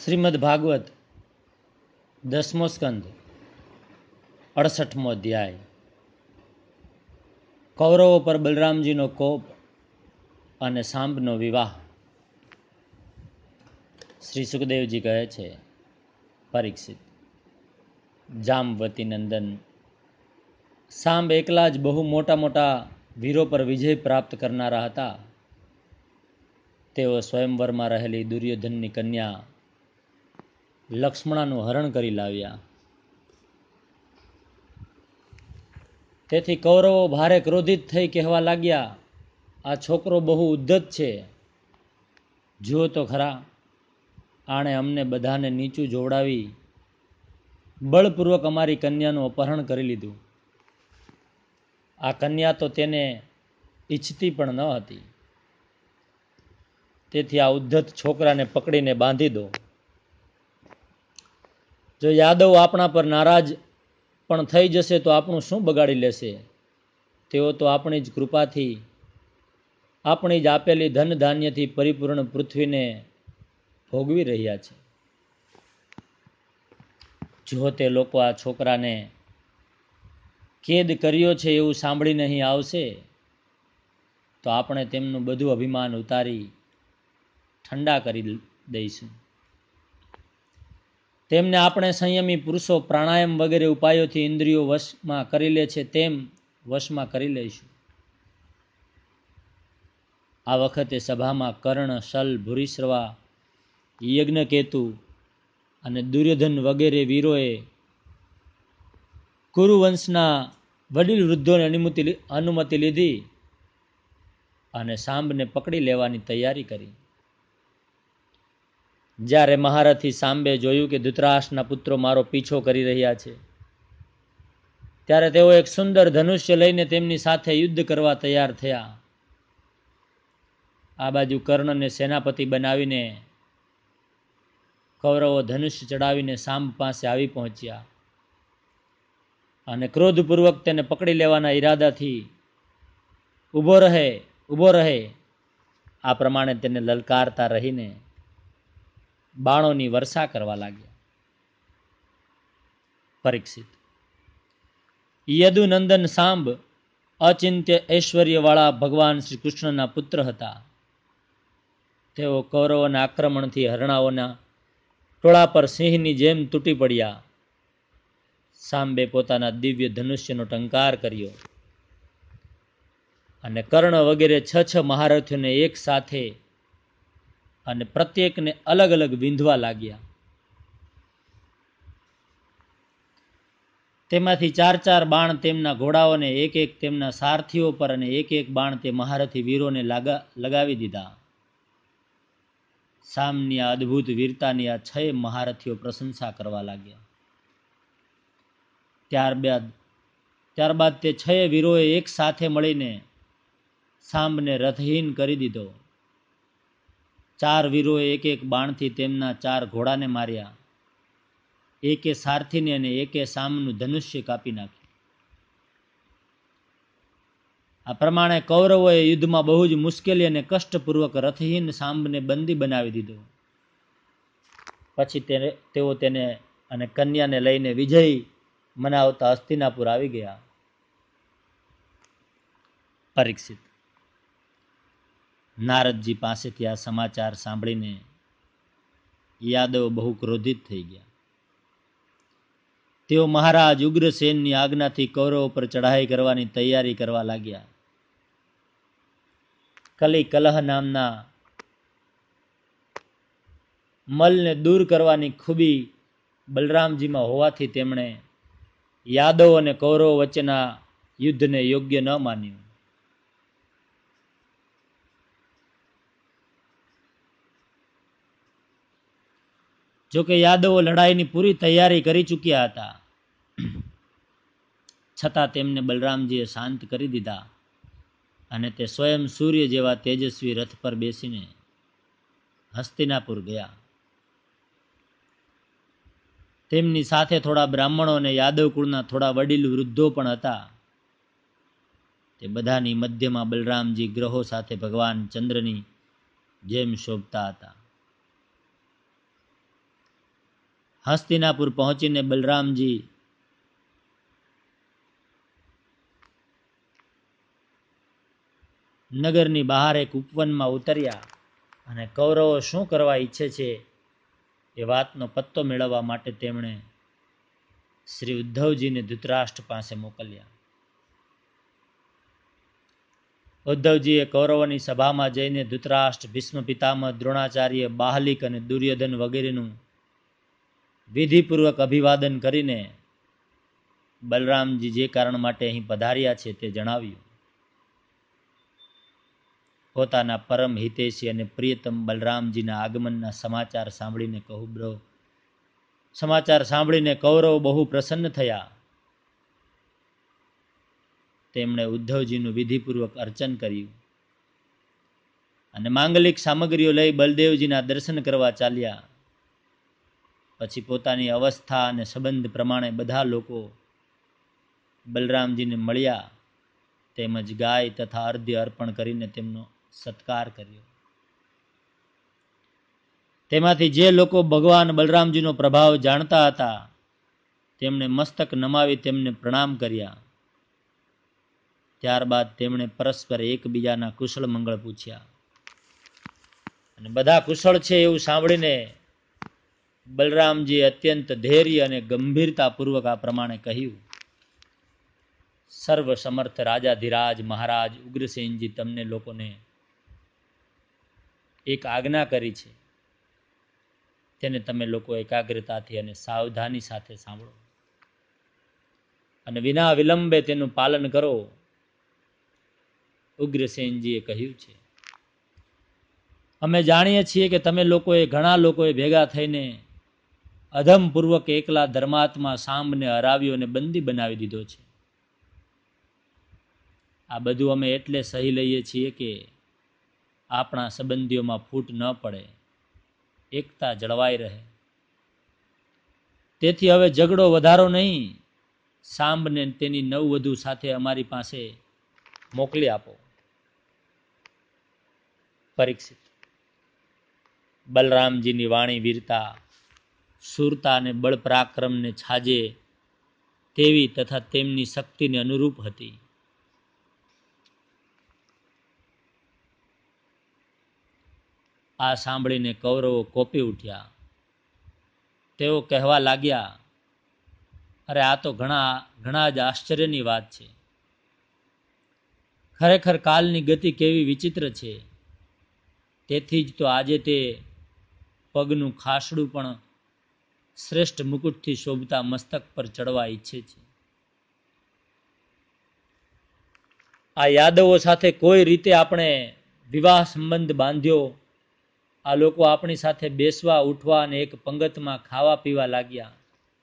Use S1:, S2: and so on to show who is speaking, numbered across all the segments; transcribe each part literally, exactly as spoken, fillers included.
S1: શ્રીમદ ભાગવત દસમો સ્કંદ અડસઠમો અધ્યાય. કૌરવો પર બલરામજીનો કોપ અને સાંબનો વિવાહ. શ્રી સુખદેવજી કહે છે, પરીક્ષિત, જામવતી નંદન સાંબ એકલા જ બહુ મોટા મોટા વીરો પર વિજય પ્રાપ્ત કરનારા હતા. તેઓ સ્વયંવરમાં રહેલી દુર્યોધનની કન્યા લક્ષ્મણાનું હરણ કરી લાવ્યા. તેથી કૌરવો ભારે ક્રોધિત થઈ કહેવા લાગ્યા, આ છોકરો બહુ ઉદ્ધત છે. જુઓ તો ખરા, આણે અમને બધાને નીચું જોવડાવી બળપૂર્વક અમારી કન્યાનું અપહરણ કરી લીધું. આ કન્યા તો તેને ઈચ્છતી પણ ન હતી. તેથી આ ઉદ્ધત છોકરાને પકડીને બાંધી દો. જો યાદવ આપણા પર નારાજ પણ થઈ જશે તો આપણું શું બગાડી લેશે? તેઓ તો આપણી જ કૃપાથી, આપણી જ આપેલી ધન ધાન્યથી પરિપૂર્ણ પૃથ્વીને ભોગવી રહ્યા છે. જો તે લોકો આ છોકરાને કેદ કર્યો છે એવું સાંભળીને અહીં આવશે તો આપણે તેમનું બધું અભિમાન ઉતારી ઠંડા કરી દઈશું. તેમને આપણે સંયમી પુરુષો પ્રાણાયામ વગેરે ઉપાયોથી ઇન્દ્રિયો વશમાં કરી લે છે તેમ વશમાં કરી લઈશું. આ વખતે સભામાં કર્ણ, શલ, ભૂરિશ્રવા, યજ્ઞકેતુ અને દુર્યોધન વગેરે વીરોએ કુરુવંશના વડીલ વૃદ્ધોને અનુમતિ અનુમતિ લીધી અને સાંબને પકડી લેવાની તૈયારી કરી. જ્યારે મહારથી સાંબે જોયું કે ધૃતરાષ્ટ્રના પુત્રો મારો પીછો કરી રહ્યા છે, ત્યારે તેઓ એક સુંદર ધનુષ્ય લઈને તેમની સાથે યુદ્ધ કરવા તૈયાર થયા. આ બાજુ કર્ણને સેનાપતિ બનાવીને કૌરવો ધનુષ્ય ચડાવીને સાંબ પાસે આવી પહોંચ્યા અને ક્રોધપૂર્વક તેને પકડી લેવાના ઈરાદાથી ઊભો રહે ઊભો રહે આ પ્રમાણે તેને લલકારતા રહીને બાણોની વર્ષા કરવા લાગ્યા. પરીક્ષિત, યદુનંદન સાંબ અચિંત્ય ઐશ્વર્યવાળા ભગવાન શ્રી કૃષ્ણના પુત્ર હતા. તેઓ કૌરવોના આક્રમણથી હરણાઓના ટોળા પર સિંહની જેમ તૂટી પડ્યા. સાંબે પોતાના દિવ્ય ધનુષ્યનો ટંકાર કર્યો અને કર્ણ વગેરે છ છ મહારથીઓને એક સાથે અને પ્રત્યેકને અલગ અલગ વીંધવા લાગ્યા. તેમાંથી ચાર ચાર બાણ તેમના ઘોડાઓને, એક એક તેમના સારથીઓ પર અને એક એક બાણ તે મહારથી વીરોને લાગા લગાવી દીધા. સામની આ અદ્ભુત વીરતાની આ છ મહારથીઓ પ્રશંસા કરવા લાગ્યા. ત્યારબાદ ત્યારબાદ તે છ વીરોએ એક સાથે મળીને સાંબને રથહીન કરી દીધો. ચાર વીરોએ એક એક બાણથી તેમના ચાર ઘોડાને માર્યા. એકે સારથીને અને એકે સામનું ધનુષ્ય કાપી નાખ્યું. આ પ્રમાણે કૌરવોએ યુદ્ધમાં બહુ જ મુશ્કેલી અને કષ્ટપૂર્વક રથહીન સાંબને બંદી બનાવી દીધો. પછી તેને તેઓ તેને અને કન્યાને લઈને વિજય મનાવતા હસ્તિનાપુર આવી ગયા. પરીક્ષિત, નારદજી પાસેથી આ સમાચાર સાંભળીને યાદવ બહુ ક્રોધિત થઈ ગયા. તેઓ મહારાજ ઉગ્રસેનની આજ્ઞાથી કૌરવો પર ચઢાઈ કરવાની તૈયારી કરવા લાગ્યા. કલી કલહ નામના મલને દૂર કરવાની ખૂબી બલરામજીમાં હોવાથી તેમણે યાદવ અને કૌરવો વચ્ચેના યુદ્ધને યોગ્ય ન માન્યું. જોકે યાદવો લડાઈની પૂરી તૈયારી કરી ચૂક્યા હતા, છતાં તેમને બલરામજીએ શાંત કરી દીધા અને તે સ્વયં સૂર્ય જેવા તેજસ્વી રથ પર બેસીને હસ્તિનાપુર ગયા. તેમની સાથે થોડા બ્રાહ્મણો અને યાદવ કુળના થોડા વડીલ વૃદ્ધો પણ હતા. તે બધાની મધ્યમાં બલરામજી ગ્રહો સાથે ભગવાન ચંદ્રની જેમ શોભતા હતા. હસ્તિનાપુર પહોંચીને બલરામજી નગરની બહાર એક ઉપવનમાં ઉતર્યા અને કૌરવો શું કરવા ઈચ્છે છે એ વાતનો પત્તો મેળવવા માટે તેમણે શ્રી ઉદ્ધવજીને ધૃતરાષ્ટ્ર પાસે મોકલ્યા. ઉદ્ધવજીએ કૌરવોની સભામાં જઈને ધૃતરાષ્ટ્ર, ભીષ્મ પિતામહ, દ્રોણાચાર્ય, બાહલિક અને દુર્યોધન વગેરેનું વિધિપૂર્વક અભિવાદન કરીને બલરામજી જે કારણ માટે અહીં પધાર્યા છે તે જણાવ્યું. પોતાના પરમ હિતેશી અને પ્રિયતમ બલરામજીના આગમનના સમાચાર સાંભળીને કહું બ્રો સમાચાર સાંભળીને કૌરવો બહુ પ્રસન્ન થયા. તેમણે ઉદ્ધવજીનું વિધિપૂર્વક અર્ચન કર્યું અને માંગલિક સામગ્રીઓ લઈ બલદેવજીના દર્શન કરવા ચાલ્યા. પછી પોતાની અવસ્થા અને સંબંધ પ્રમાણે બધા લોકો બલરામજીને મળ્યા તેમજ ગાય તથા અર્ધ્ય અર્પણ કરીને તેમનો સત્કાર કર્યો. તેમાંથી જે લોકો ભગવાન બલરામજીનો પ્રભાવ જાણતા હતા તેમણે મસ્તક નમાવી તેમને પ્રણામ કર્યા. ત્યારબાદ તેમણે પરસ્પર એકબીજાના કુશળ મંગળ પૂછ્યા અને બધા કુશળ છે એવું સાંભળીને બલરામજીએ અત્યંત ધૈર્ય અને ગંભીરતાપૂર્વક આ પ્રમાણે કહ્યું. સર્વ સમર્થ રાજાધિરાજ મહારાજ ઉગ્રસેનજી તમને લોકોને એક આજ્ઞા કરી છે તેને તમે લોકો એકાગ્રતાથી અને સાવધાની સાથે સાંભળો અને વિના વિલંબે તેનું પાલન કરો. ઉગ્રસેનજીએ કહ્યું છે, અમે જાણીએ છીએ કે તમે લોકોએ ઘણા લોકોએ ભેગા થઈને અધમપૂર્વક એકલા ધર્માત્મા સાંબને હરાવ્યો અને બંદી બનાવી દીધો છે. આ બધું અમે એટલે સહી લઈએ છીએ કે આપણા સંબંધીઓમાં ફૂટ ન પડે, એકતા જળવાઈ રહે. તેથી હવે ઝઘડો વધારો નહીં, સાંબને તેની નવવધુ સાથે અમારી પાસે મોકલી આપો. પરીક્ષિત, બલરામજીની વાણી વીરતા, શૂરતા અને બળ પરાક્રમને છાજે તેવી તથા તેમની શક્તિને અનુરૂપ હતી. આ સાંભળીને કૌરવો કોપી ઉઠ્યા. તેઓ કહેવા લાગ્યા, અરે આ તો ઘણા ઘણા જ આશ્ચર્યની વાત છે. ખરેખર કાલની ગતિ કેવી વિચિત્ર છે. તેથી જ તો આજે તે પગનું ખાસડું પણ શ્રેષ્ઠ મુકુટથી શોભતા મસ્તક પર ચડવા ઈચ્છે છે. આ યાદવો સાથે કોઈ રીતે આપણે વિવાહ સંબંધ બાંધ્યો. આ લોકો આપણી સાથે બેસવા ઉઠવા અને એક પંગતમાં ખાવા પીવા લાગ્યા.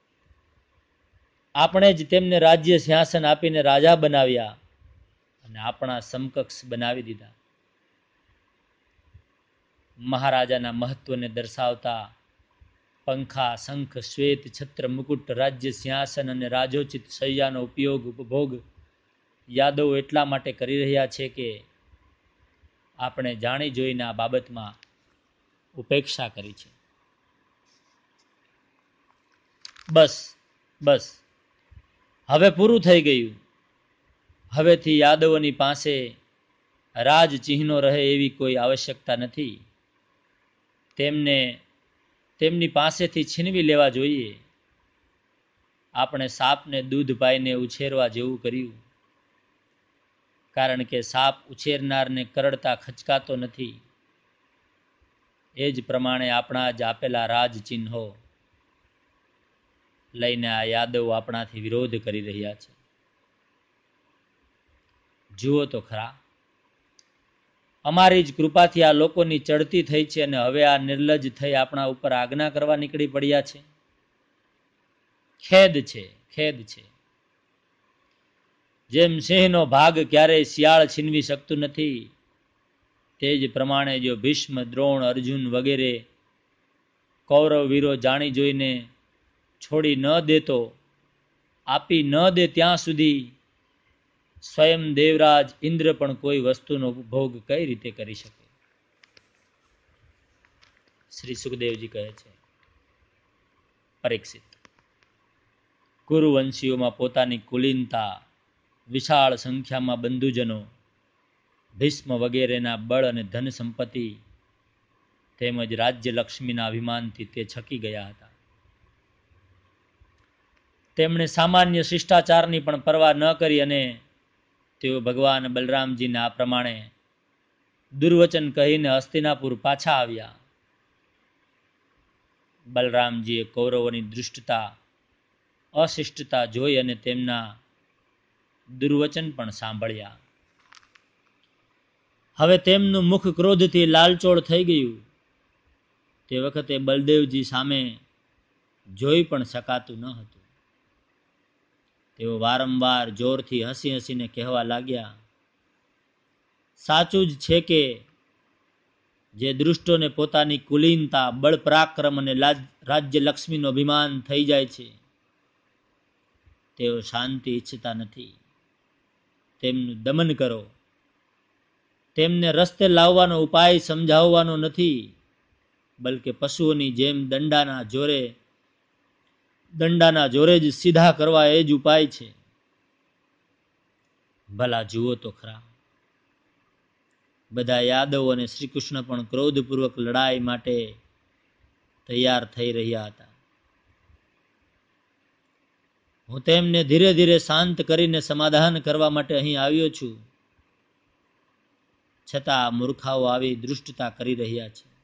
S1: આપણે જ તેમને રાજ્ય સિંહાસન આપીને રાજા બનાવ્યા અને આપણા સમકક્ષ બનાવી દીધા. મહારાજાના મહત્વને દર્શાવતા પંખા, શંખ, શ્વેત છત્ર, મુકુટ, રાજ્ય સિંહાસન અને રાજોચિત શૈયાનો ઉપયોગ ઉપભોગ યાદવો એટલા માટે કરી રહ્યા છે કે આપણે જાણી જોઈને આ બાબતમાં ઉપેક્ષા કરી છે. બસ બસ હવે પૂરું થઈ ગયું. હવેથી યાદવોની પાસે રાજ ચિહ્નો રહે એવી કોઈ આવશ્યકતા નથી. તેમને તેમની પાસેથી છીનવી લેવા જોઈએ. આપણે સાપને દૂધ પાઈને ઉછેરવા જેવું કર્યું, કારણ કે સાપ ઉછેરનારને કરડતા ખચકાતો નથી. એ જ પ્રમાણે આપણા જ આપેલા રાજ ચિહ્નો લઈને આ યાદવો આપણાથી વિરોધ કરી રહ્યા છે. જુઓ તો ખરા, અમારી જ કૃપાથી આ લોકોની ચડતી થઈ છે અને હવે આ નિર્લજ્જ થઈ આપણા ઉપર આજ્ઞા કરવા નીકળી પડ્યા છે. ખેદ છે, ખેદ છે. જેમ સિંહનો ભાગ ક્યારેય શિયાળ છીનવી શકતું નથી, તે જ પ્રમાણે જો ભીષ્મ, દ્રોણ, અર્જુન વગેરે કૌરવ વીરો જાણી જોઈને છોડી ન દેતો, આપી ન દે ત્યાં સુધી સ્વયં દેવરાજ ઇન્દ્ર પણ કોઈ વસ્તુનો ઉપભોગ કઈ રીતે કરી શકે. શ્રી સુખદેવજી કહે છે, પરીક્ષિત. કુરુવંશીઓમાં પોતાની કુલીનતા, વિશાળ સંખ્યામાં બંધુજનો, ભીષ્મ વગેરેના બળ અને ધન સંપત્તિ તેમજ રાજ્યલક્ષ્મીના અભિમાનથી તે છકી ગયા હતા. તેમણે સામાન્ય શિષ્ટાચારની પણ પરવા ન કરી અને તેઓ ભગવાન બલરામજીને આ પ્રમાણે દુર્વચન કહીને હસ્તિનાપુર પાછા આવ્યા. બલરામજીએ કૌરવોની દૃષ્ટતા, અશિષ્ટતા જોઈ અને તેમના દુર્વચન પણ સાંભળ્યા. હવે તેમનું મુખ ક્રોધથી લાલચોળ થઈ ગયું. તે વખતે બલદેવજી સામે જોઈ પણ શકાતું ન હતું. તેઓ વારંવાર જોરથી હસી હસીને કહેવા લાગ્યા, સાચું જ છે કે જે દુષ્ટોને પોતાની કુલીનતા, બળ પરાક્રમ અને રાજ્ય લક્ષ્મીનું અભિમાન થઈ જાય છે, તેઓ શાંતિ ઈચ્છતા નથી. તેમનું દમન કરો. તેમને રસ્તે લાવવાનો ઉપાય સમજાવવાનો નથી, બલકે પશુઓની જેમ દંડાના જોરે દંડાના જોરે જ સીધા કરવા એ જ ઉપાય છે. ભલા જુઓ તો ખરા. બધા યાદવ અને શ્રીકૃષ્ણ પણ ક્રોધપૂર્વક લડાઈ માટે તૈયાર થઈ રહ્યા હતા. હું તેમને ધીરે ધીરે શાંત કરીને સમાધાન કરવા માટે અહીં આવ્યો છું. છતાં મૂર્ખાઓ આવી દૃષ્ટતા કરી રહ્યા છે.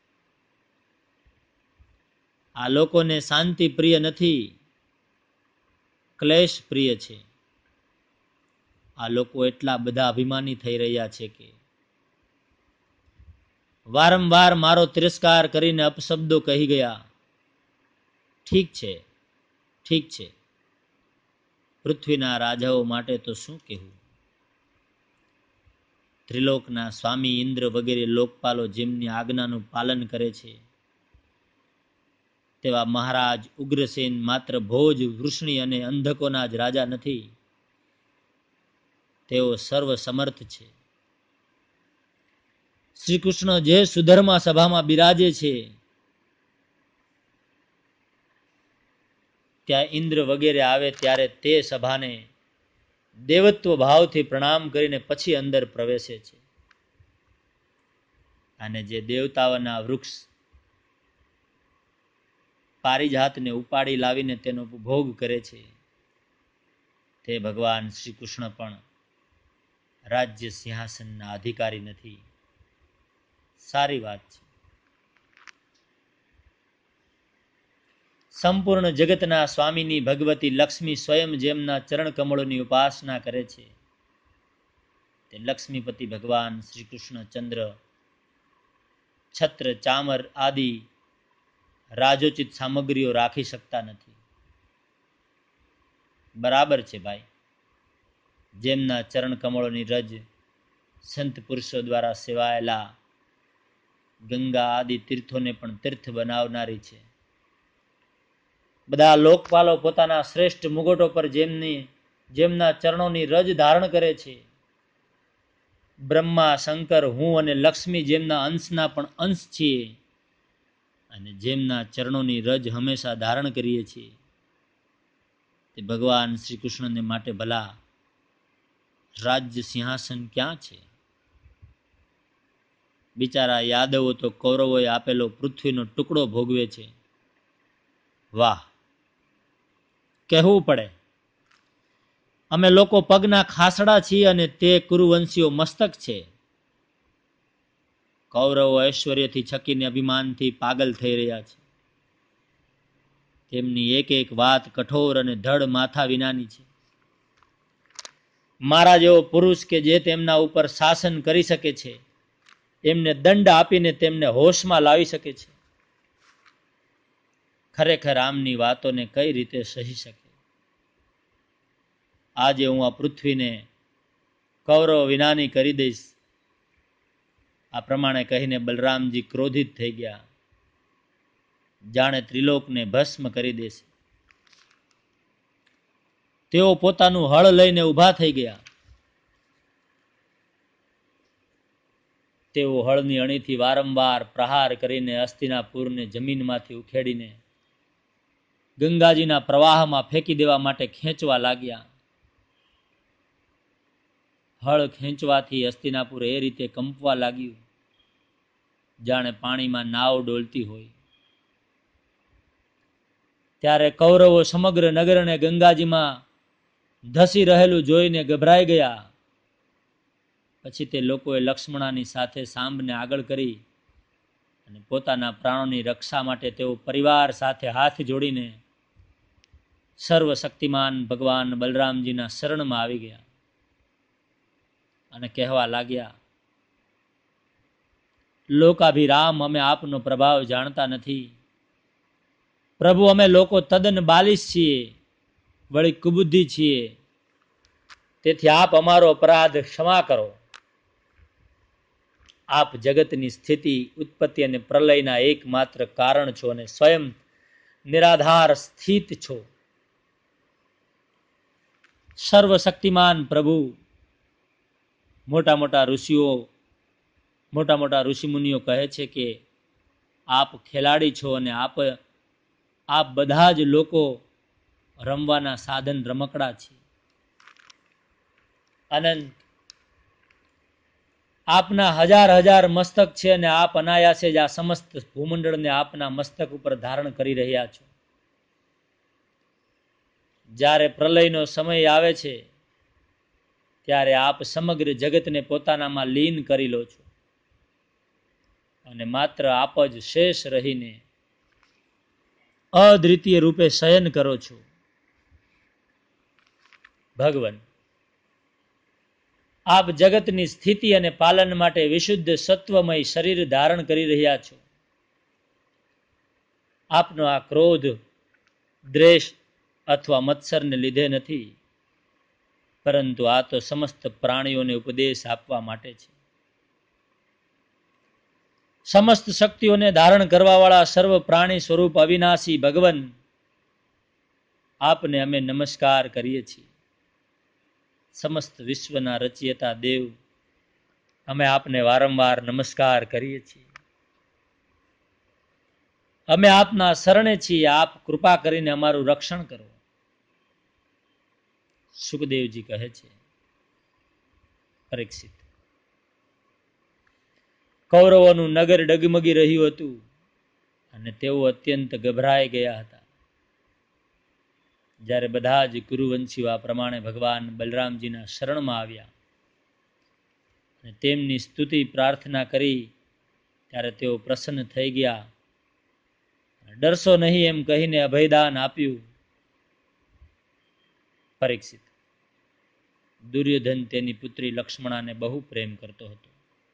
S1: આ લોકોને શાંતિ પ્રિય નથી, ક્લેશ પ્રિય છે. આ લોકો એટલા બધા અભિમાની થઈ રહ્યા છે કે વારંવાર મારો તિરસ્કાર કરીને અપશબ્દો કહી ગયા. ઠીક છે, ઠીક છે. પૃથ્વીના રાજાઓ માટે તો શું કહેવું. ત્રિલોકના સ્વામી ઇન્દ્ર વગેરે લોકપાલો જેમની આજ્ઞાનું પાલન કરે છે, તેવા મહારાજ ઉગ્રસેન માત્ર ભોજ, વૃષ્ણિ અને અંધકોના જ રાજા નથી. તેઓ સર્વ સમર્થ છે. શ્રી કૃષ્ણ જે સુધર્મા સભામાં બિરાજે છે, ત્યાં ઇન્દ્ર વગેરે આવે ત્યારે તે સભાને દેવત્વ ભાવથી પ્રણામ કરીને પછી અંદર પ્રવેશે છે. અને જે દેવતાઓના વૃક્ષ પારિજાતને ઉપાડી લાવીને તેનો ઉપભોગ કરે છે, તે ભગવાન શ્રી કૃષ્ણ પણ રાજ્ય સિંહાસનના અધિકારી નથી. સારી વાત છે. સંપૂર્ણ જગતના સ્વામીની ભગવતી લક્ષ્મી સ્વયં જેમના ચરણ કમળોની ઉપાસના કરે છે, તે લક્ષ્મીપતિ ભગવાન શ્રી કૃષ્ણ ચંદ્ર, છત્ર, ચામર આદિ રાજોચિત સામગ્રીઓ રાખી શકતા નથી. બરાબર છે ભાઈ. જેમના ચરણ કમળોની રજ સંત પુરુષો દ્વારા સેવાયેલા ગંગા આદિ તીર્થોને પણ તીર્થ બનાવનારી છે. બધા લોકપાલો પોતાના શ્રેષ્ઠ મુગટો પર જેમની જેમના ચરણોની રજ ધારણ કરે છે, બ્રહ્મા, શંકર, હું અને લક્ષ્મી જેમના અંશના પણ અંશ છીએ અને જેમના ચરણોની રજ હંમેશા ધારણ કરીએ છીએ, તે ભગવાન શ્રી કૃષ્ણને માટે ભલા રાજ્ય સિંહાસન ક્યાં છે? બિચારા યાદવો તો કૌરવોએ આપેલો પૃથ્વીનો ટુકડો ભોગવે છે. વાહ, કહેવું પડે. અમે લોકો પગના ખાસડા છીએ અને તે કુરુવંશીઓ મસ્તક છે. કૌરવો ઐશ્વર્યથી છકીને અભિમાનથી પાગલ થઈ રહ્યા છે. તેમની એક એક વાત કઠોર અને ધડ માથા વિનાની છે. મારા જેવો પુરુષ કે જે તેમના ઉપર શાસન કરી શકે છે, એમને દંડ આપીને તેમને હોશમાં લાવી શકે છે. ખરેખર આમની વાતોને કઈ રીતે સહી શકે? આજે હું આ પૃથ્વીને કૌરવ વિનાની કરી દઈશ. આ પ્રમાણે કહીને બલરામજી ક્રોધિત થઈ ગયા, જાણે ત્રિલોકને ભસ્મ કરી દેશે. તેઓ પોતાનું હળ લઈને ઊભા થઈ ગયા. તેઓ હળની અણીથી વારંવાર પ્રહાર કરીને હસ્તિનાપુરને જમીનમાંથી ઉખેડીને ગંગાજીના પ્રવાહમાં ફેંકી દેવા માટે ખેંચવા લાગ્યા. હળ ખેંચવાથી હસ્તિનાપુર એ રીતે કંપવા લાગ્યું જાણે પાણીમાં નાવ ડોલતી હોય. ત્યારે કૌરવો સમગ્ર નગરને ગંગાજીમાં ધસી રહેલું જોઈને ગભરાઈ ગયા. પછી તે લોકોએ લક્ષ્મણાની સાથે સાંબને આગળ કરી અને પોતાના પ્રાણોની રક્ષા માટે તેઓ પરિવાર સાથે હાથ જોડીને સર્વશક્તિમાન ભગવાન બલરામજીના શરણમાં આવી ગયા અને કહેવા લાગ્યા, લોકાભિરામ, અમે આપનો પ્રભાવ જાણતા નથી. પ્રભુ, અમે લોકો તદ્દન બાલિશ છીએ, વળી કુબુદ્ધિ છીએ. તેથી આપ અમારો અપરાધ ક્ષમા કરો. આપ જગતની સ્થિતિ, ઉત્પત્તિ અને પ્રલયના એકમાત્ર કારણ છો અને સ્વયં નિરાધાર સ્થિત છો. સર્વશક્તિમાન પ્રભુ, મોટા મોટા ઋષિઓ મોટા મોટા ઋષિમુનિઓ કહે છે કે આપ ખેલાડી છો અને આપ આપ બધા જ લોકો રમવાના સાધન રમકડા છે. અનંત આપના હજાર હજાર મસ્તક છે અને આપ અનાયાસે જ આ સમસ્ત ભૂમંડળને આપના મસ્તક ઉપર ધારણ કરી રહ્યા છો. જ્યારે પ્રલયનો સમય આવે છે ત્યારે આપ સમગ્ર જગતને પોતાનામાં લીન કરી લો છો અને માત્ર આપ જ શેષ રહીને અદ્વિતીય રૂપે શયન કરો છો. ભગવાન, આપ જગતની સ્થિતિ અને પાલન માટે વિશુદ્ધ સત્વમય શરીર ધારણ કરી રહ્યા છો. આપનો આ ક્રોધ, દ્વેષ અથવા મત્સરને લીધે નથી, પરંતુ આ તો સમસ્ત પ્રાણીઓને ઉપદેશ આપવા માટે છે. સમસ્ત શક્તિઓને ધારણ કરવાવાળા સર્વ પ્રાણી સ્વરૂપ અવિનાશી ભગવાન, આપને અમે નમસ્કાર કરીએ છીએ. સમસ્ત વિશ્વના રચયિતા દેવ, અમે આપને વારંવાર નમસ્કાર કરીએ છીએ. અમે આપના શરણે છીએ. આપ કૃપા કરીને અમારું રક્ષણ કરો. સુખદેવજી કહે છે, પરીક્ષિત, કૌરવોનું નગર ડગમગી રહ્યું હતું અને તેઓ અત્યંત ગભરાઈ ગયા હતા. જ્યારે બધા જ કુરુવંશીઓ આ પ્રમાણે ભગવાન બલરામજીના શરણમાં આવ્યા અને તેમની સ્તુતિ પ્રાર્થના કરી ત્યારે તેઓ પ્રસન્ન થઈ ગયા. ડરશો નહીં એમ કહીને અભયદાન આપ્યું. પરીક્ષિત, દુર્યોધન તેની પુત્રી લક્ષ્મણાને બહુ પ્રેમ કરતો હતો.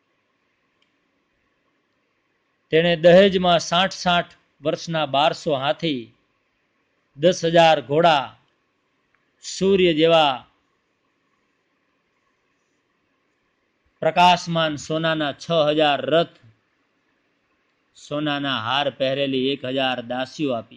S1: તેણે દહેજમાં સાઠ સાઠ વર્ષના બારસો હાથી, દસ હજાર ઘોડા, સૂર્ય જેવા પ્રકાશમાન સોનાના છ હજાર રથ, સોનાના હાર પહેરેલી એક હજાર દાસીઓ આપી.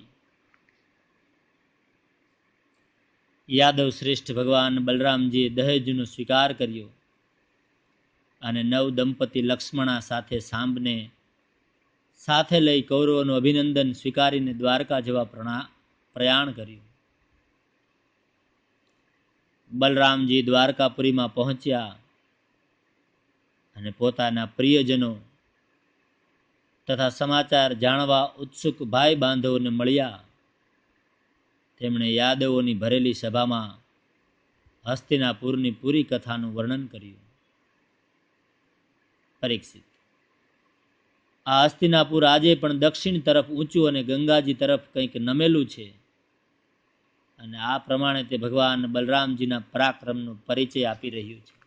S1: યાદવ શ્રેષ્ઠ ભગવાન બલરામજીએ દહેજનો સ્વીકાર કર્યો અને નવ દંપતી લક્ષ્મણા સાથે સાંબને સાથે લઈ કૌરવોનું અભિનંદન સ્વીકારીને દ્વારકા જવા પ્રયાણ કર્યું. બલરામજી દ્વારકાપુરીમાં પહોંચ્યા અને પોતાના પ્રિયજનો તથા સમાચાર જાણવા ઉત્સુક ભાઈ બાંધવોને મળ્યા. તેમણે યાદવોની ભરેલી સભામાં હસ્તિનાપુરની પૂરી કથાનું વર્ણન કર્યું. પરીક્ષિત, આ હસ્તિનાપુર આજે પણ દક્ષિણ તરફ ઊંચું અને ગંગાજી તરફ કંઈક નમેલું છે અને આ પ્રમાણે તે ભગવાન બલરામજીના પરાક્રમનો પરિચય આપી રહ્યું છે.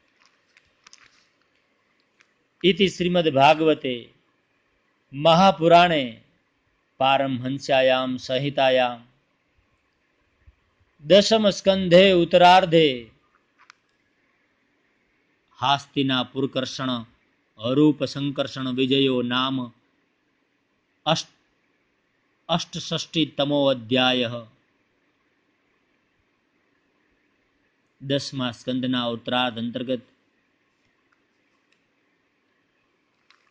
S1: ઇતિ શ્રીમદ ભાગવતે મહાપુરાણે પારમહંસ્યાયામ સંહિતાયામ દશમ સ્કંધે ઉત્તરાર્ધે હાસ્તિનાપુરકર્ષણ અરૂપ સંકર્ષણ વિજયો નામ અષ્ટષષ્ટિતમો અધ્યાય. દસમા સ્કંદના ઉત્તરાર્ધ અંતર્ગત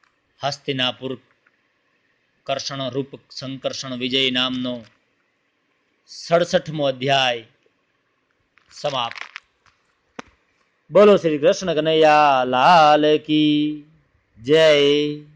S1: હસ્તિનાપુર કર્ષણ રૂપ સંકર્ષણ વિજય નામનો સડસઠમો અધ્યાય સમાપ્ત. બોલો શ્રી કૃષ્ણ કનૈયા લાલ કી જય.